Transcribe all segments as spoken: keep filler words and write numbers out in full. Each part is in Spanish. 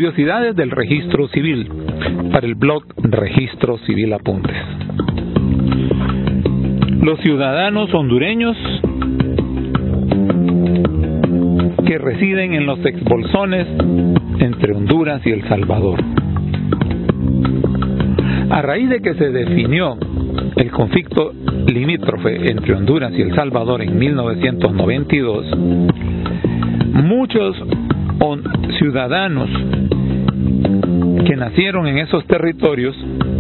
Curiosidades del registro civil para el blog Registro Civil Apuntes. Los ciudadanos hondureños que residen en los exbolsones entre Honduras y El Salvador. A raíz de que se definió el conflicto limítrofe entre Honduras y El Salvador en mil novecientos noventa y dos, muchos ciudadanos que nacieron en esos territorios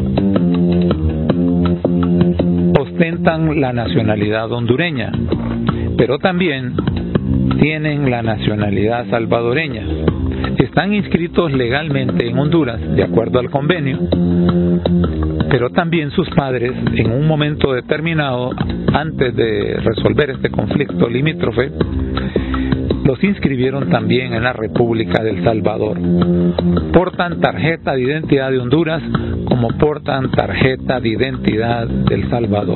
ostentan la nacionalidad hondureña, pero también tienen la nacionalidad salvadoreña. Están inscritos legalmente en Honduras, de acuerdo al convenio, pero también sus padres, en un momento determinado, antes de resolver este conflicto limítrofe, los inscribieron también en la República del Salvador. Portan tarjeta de identidad de Honduras como portan tarjeta de identidad del Salvador.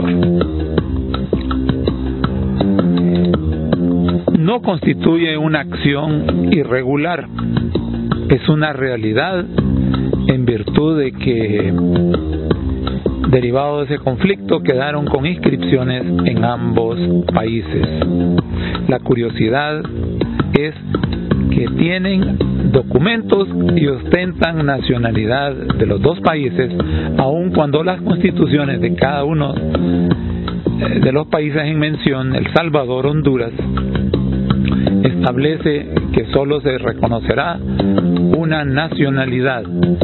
No constituye una acción irregular, es una realidad en virtud de que, derivado de ese conflicto, quedaron con inscripciones en ambos países. La curiosidad es que tienen documentos y ostentan nacionalidad de los dos países, aun cuando las constituciones de cada uno de los países en mención, El Salvador, Honduras, establece que solo se reconocerá una nacionalidad,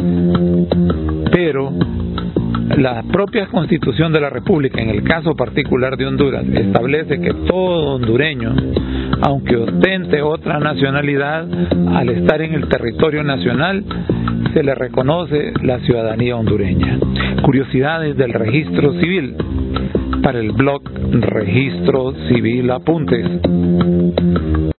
pero la propia Constitución de la República, en el caso particular de Honduras, establece que todo hondureño, aunque ostente otra nacionalidad, al estar en el territorio nacional, se le reconoce la ciudadanía hondureña. Curiosidades del registro civil para el blog Registro Civil Apuntes.